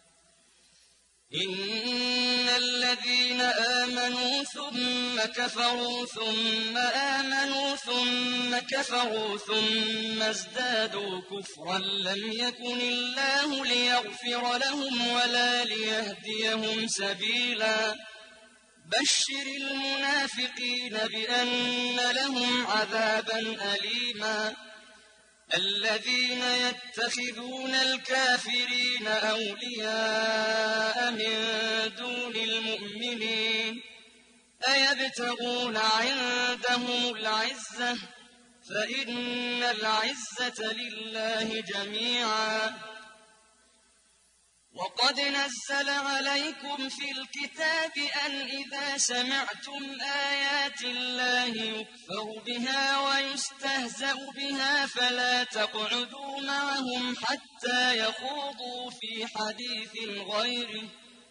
إن الذين آمنوا ثم كفروا ثم آمنوا ثم كفروا ثم ازدادوا كفرا لم يكن الله ليغفر لهم ولا ليهديهم سبيلا بشر المنافقين بأن لهم عذابا أليما الذين يتخذون الكافرين أولياء من دون المؤمنين أيبتغون عندهم العزة فإن العزة لله جميعا وقد نزل عليكم في الكتاب أن إذا سمعتم آيات الله يكفر بها ويستهزأ بها فلا تقعدوا معهم حتى يخوضوا في حديث غيره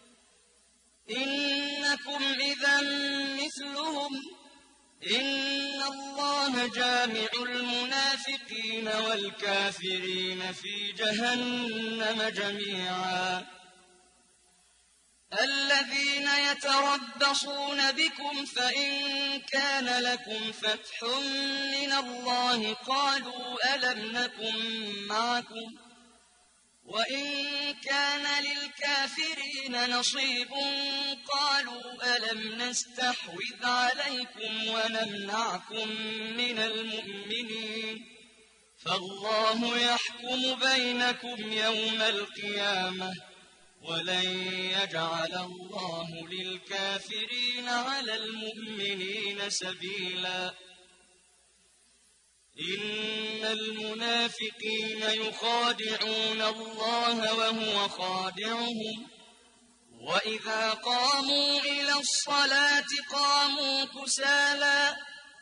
إنكم إذا مثلهم إن الله جامع المنافقين والكافرين في جهنم جميعا الذين يتربصون بكم فإن كان لكم فتح من الله قالوا ألم نكن معكم وإن كان للكافرين نصيب قالوا ألم نستحوذ عليكم ونمنعكم من المؤمنين فالله يحكم بينكم يوم القيامة ولن يجعل الله للكافرين على المؤمنين سبيلا إن المنافقين يخادعون الله وهو خادعهم وإذا قاموا إلى الصلاة قاموا كسالى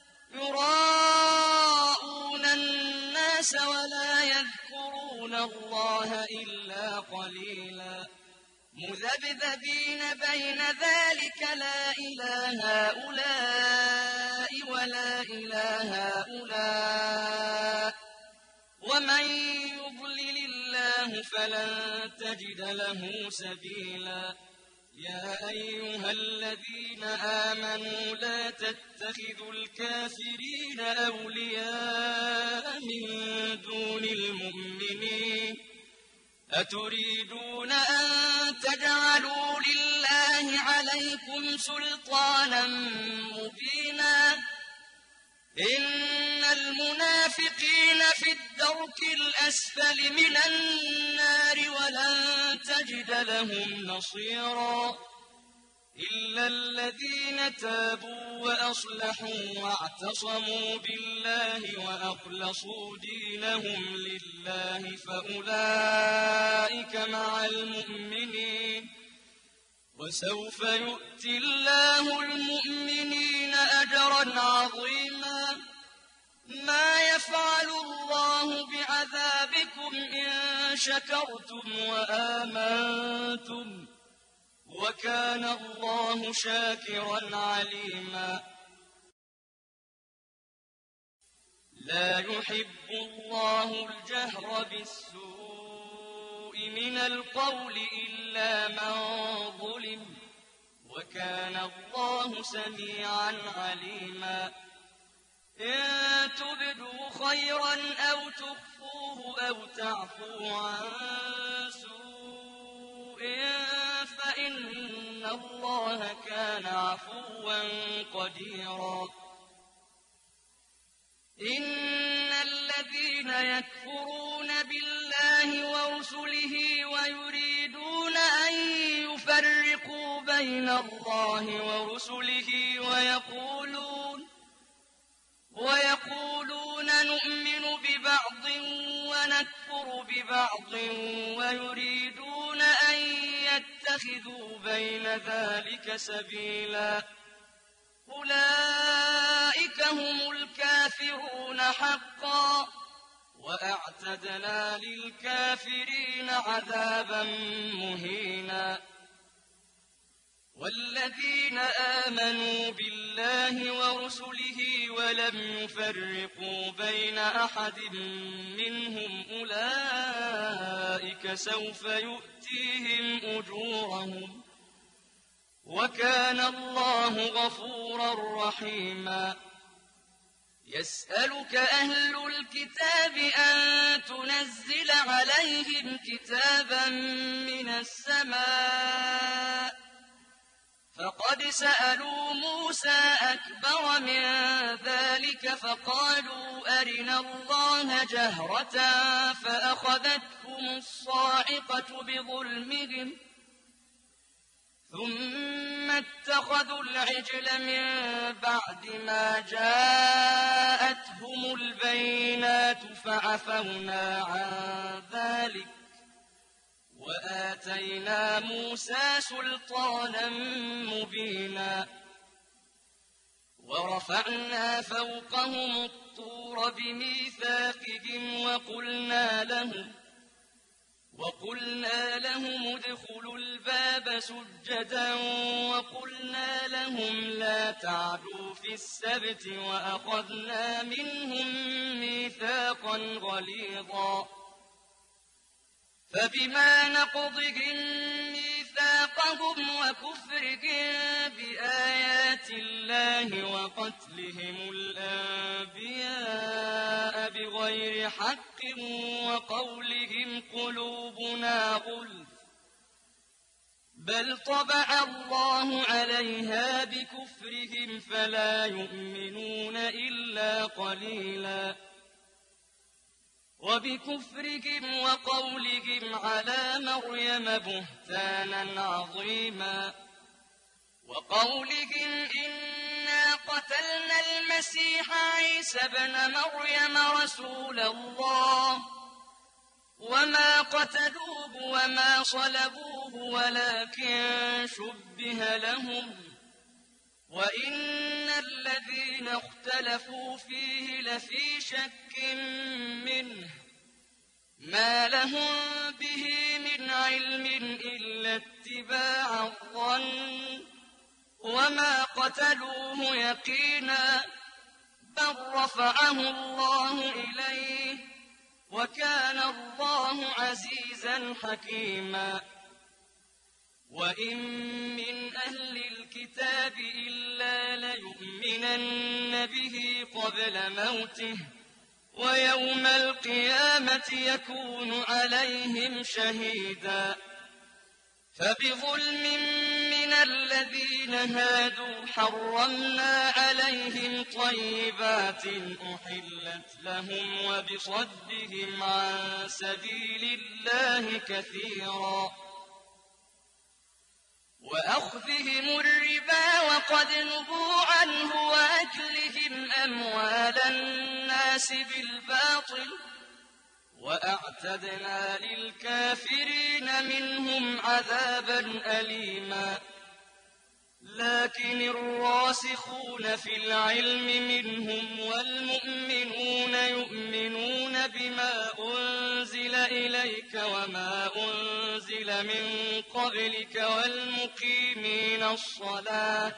يراءون الناس ولا يذكرون الله إلا قليلا مذبذبين بين ذلك لا إله هؤلاء ولا إله هؤلاء ومن يضلل الله فلن تجد له سبيلا يا أيها الذين آمنوا لا تتخذوا الكافرين أولياء من دون المؤمنين أتريدون أن تجعلوا لله عليكم سلطانا مبينا إن المنافقين في الدرك الأسفل من النار ولن تجد لهم نصيرا إلا الذين تابوا وأصلحوا واعتصموا بالله وأخلصوا دينهم لله فأولئك مع المؤمنين وسوف يؤتي الله المؤمنين أجرا عظيما ما يفعل الله بعذابكم إن شكرتم وآمنتم وكان الله شاكرا عليما لا يحب الله الجهر بالسوء من القول إلا من ظلم وكان الله سميعا عليما إن تبدوا خيرا أو تخفوه أو تعفوا عن سوء فإن الله كان عفوا قديرا إن الذين يكفرون بالله ورسله ويريدون أن يفرقوا بين الله ورسله ويقولون ويقولون نؤمن ببعض ونكفر ببعض ويريدون أن يتخذوا بين ذلك سبيلا أولئك هم الكافرون حقا وأعتدنا للكافرين عذابا مهينا والذين آمنوا بالله ورسله ولم يفرقوا بين أحد منهم أولئك سوف يؤتيهم أجورهم وكان الله غفورا رحيما يسألك أهل الكتاب أن تنزل عليهم كتابا من السماء فقد سألوا موسى أكبر من ذلك فقالوا أرنا الله جهرة فأخذتهم الصاعقة بظلمهم ثم اتخذوا العجل من بعد ما جاءتهم البينات فعفونا عن ذلك وآتينا موسى سلطانا مبينا ورفعنا فوقهم الطور بميثاقهم وقلنا لهم وقلنا لهم ادخلوا الباب سجدا وقلنا لهم لا تعدوا في السبت وأخذنا منهم ميثاقا غليظا فبما نقضهم ميثاقهم ميثاقهم وكفرهم بآيات الله وقتلهم الأنبياء بغير حق وقولهم قلوبنا غلف بل طبع الله عليها بكفرهم فلا يؤمنون إلا قليلا وبكفرهم وقولهم على مريم بهتانا عظيما وقولهم إنا قتلنا المسيح عيسى ابن مريم رسول الله وما قتلوه وما صلبوه ولكن شبه لهم وإن الذين اختلفوا فيه لفي شك منه ما لهم به من علم إلا اتباع الظن وما قتلوه يقينا بل رفعه الله إليه وكان الله عزيزا حكيما وإن من أهل الكتاب إلا ليؤمنن به قبل موته ويوم القيامة يكون عليهم شهيدا فبظلم من الذين هادوا حرمنا عليهم طيبات أحلت لهم وبصدهم عن سبيل الله كثيرا وأخذهم الربا وقد نهوا عنه وأكلهم أموال الناس بالباطل وأعتدنا للكافرين منهم عذابا أليما لكن الراسخون في العلم منهم والمؤمنون يؤمنون بما أنزل إليك وما أنزل من قبلك والمقيمين الصلاة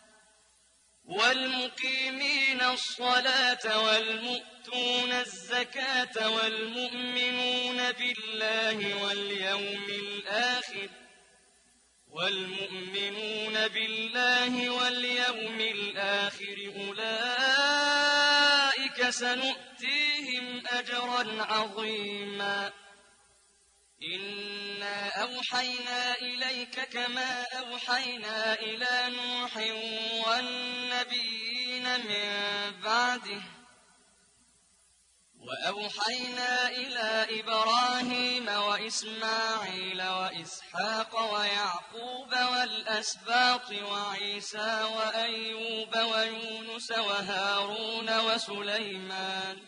والمقيمين الصلاة والمؤتون الزكاة والمؤمنون بالله واليوم الآخر والمؤمنون بالله واليوم الآخر أولئك سنؤتيهم أجرا عظيما إنا أوحينا إليك كما أوحينا إلى نوح والنبيين من بعده وأوحينا إلى إبراهيم وإسماعيل وإسحاق ويعقوب والأسباط وعيسى وأيوب ويونس وهارون وسليمان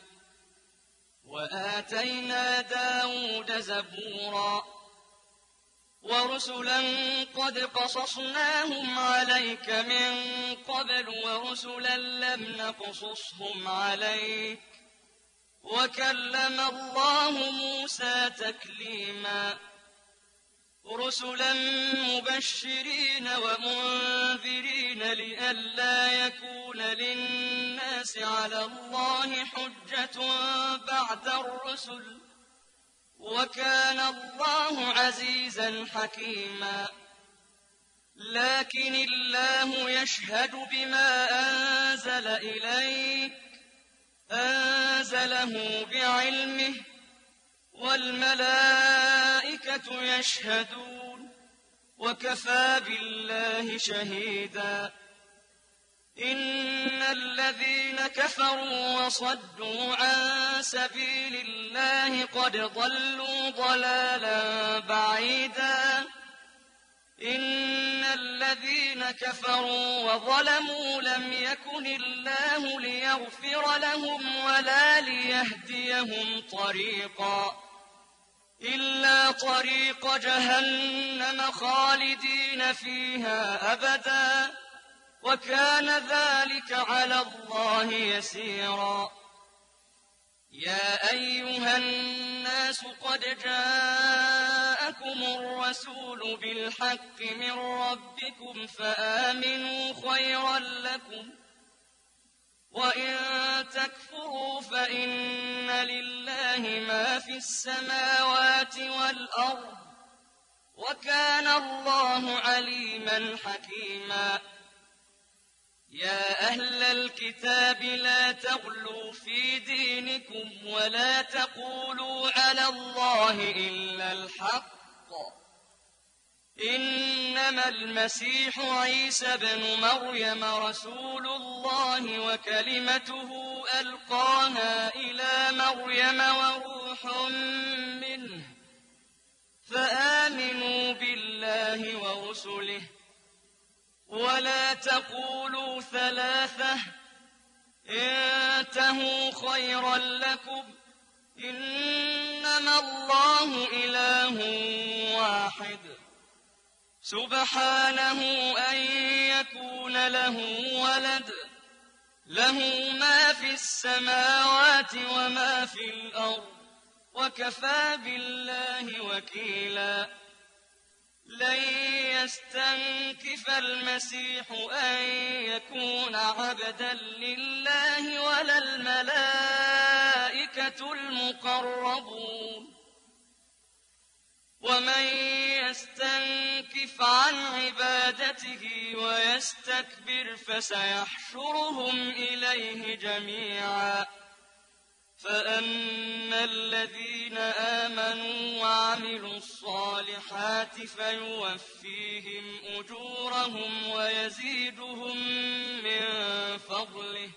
وآتينا داود زبورا ورسلا قد قصصناهم عليك من قبل ورسلا لم نقصصهم عليك وكلم الله موسى تكليما رسلا مبشرين ومنذرين لئلا يكون للناس على الله حجة بعد الرسل وكان الله عزيزا حكيما لكن الله يشهد بما أنزل إليك أنزله بعلمه والملائكة يشهدون وكفى بالله شهيدا إن الذين كفروا وصدوا عن سبيل الله قد ضلوا ضلالا بعيدا إن الذين كفروا وظلموا لم يكن الله ليغفر لهم ولا ليهديهم طريقا إلا طريق جهنم خالدين فيها أبدا وكان ذلك على الله يسيرا يا أيها الناس قد جاءكم الرسول بالحق من ربكم فآمنوا خيرا لكم وإن تكفروا فإن لله ما في السماوات والأرض وكان الله عليما حكيما. يا أهل الكتاب لا تغلوا في دينكم ولا تقولوا على الله إلا الحق، إنما المسيح عيسى بن مريم رسول الله وكلمته ألقاها إلى مريم وروح منه، فآمنوا بالله ورسله ولا تقولوا ثلاثة، انتهوا خيرا لكم، إنما الله إله واحد سبحانه أن يكون له ولد، له ما في السماوات وما في الأرض، وكفى بالله وكيلا. لن يستنكف المسيح أن يكون عبدا لله ولا الملائكة المقربون، ومن يستنكف عن عبادته ويستكبر فسيحشرهم إليه جميعا. فأما الذين آمنوا وعملوا الصالحات فيوفيهم أجورهم ويزيدهم من فضله،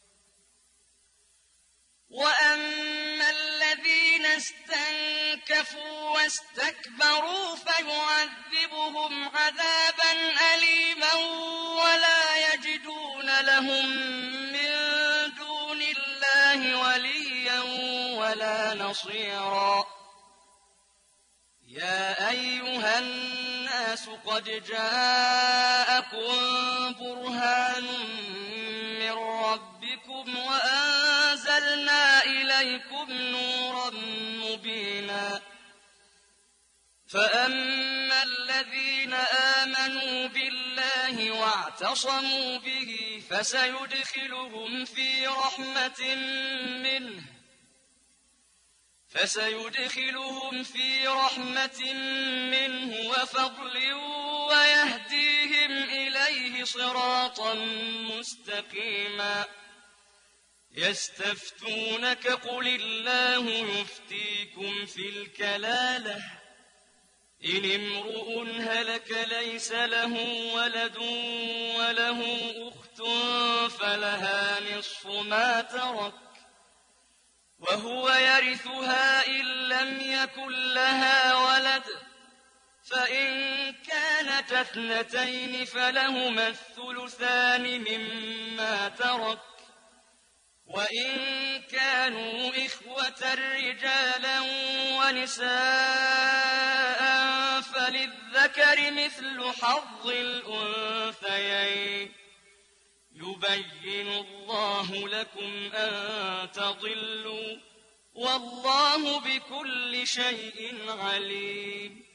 وأما الذين استنكفوا واستكبروا فيعذبهم عذابا أليما ولا يجدون لهم من دون الله وليا ولا نصيرا. يا أيها الناس قد جاءكم برهان من ربكم وأنزلنا إليكم نورا مبينا. فأما الذين آمنوا بالله واعتصموا به فسيدخلهم في رحمة منه فسيدخلهم في رحمة منه وفضل ويهديهم إليه صراطا مستقيما. يستفتونك قل الله يفتيكم في الكلالة، إن امرؤ هلك ليس له ولد وله أخت فلها نصف ما ترك وهو يرثها إن لم يكن لها ولد، فإن كانت اثنتين فلهما الثلثان مما ترك، وإن كانوا إخوة رجالا ونساء فللذكر مثل حظ الأنثيين. يبين الله لكم أن تضلوا والله بكل شيء عليم.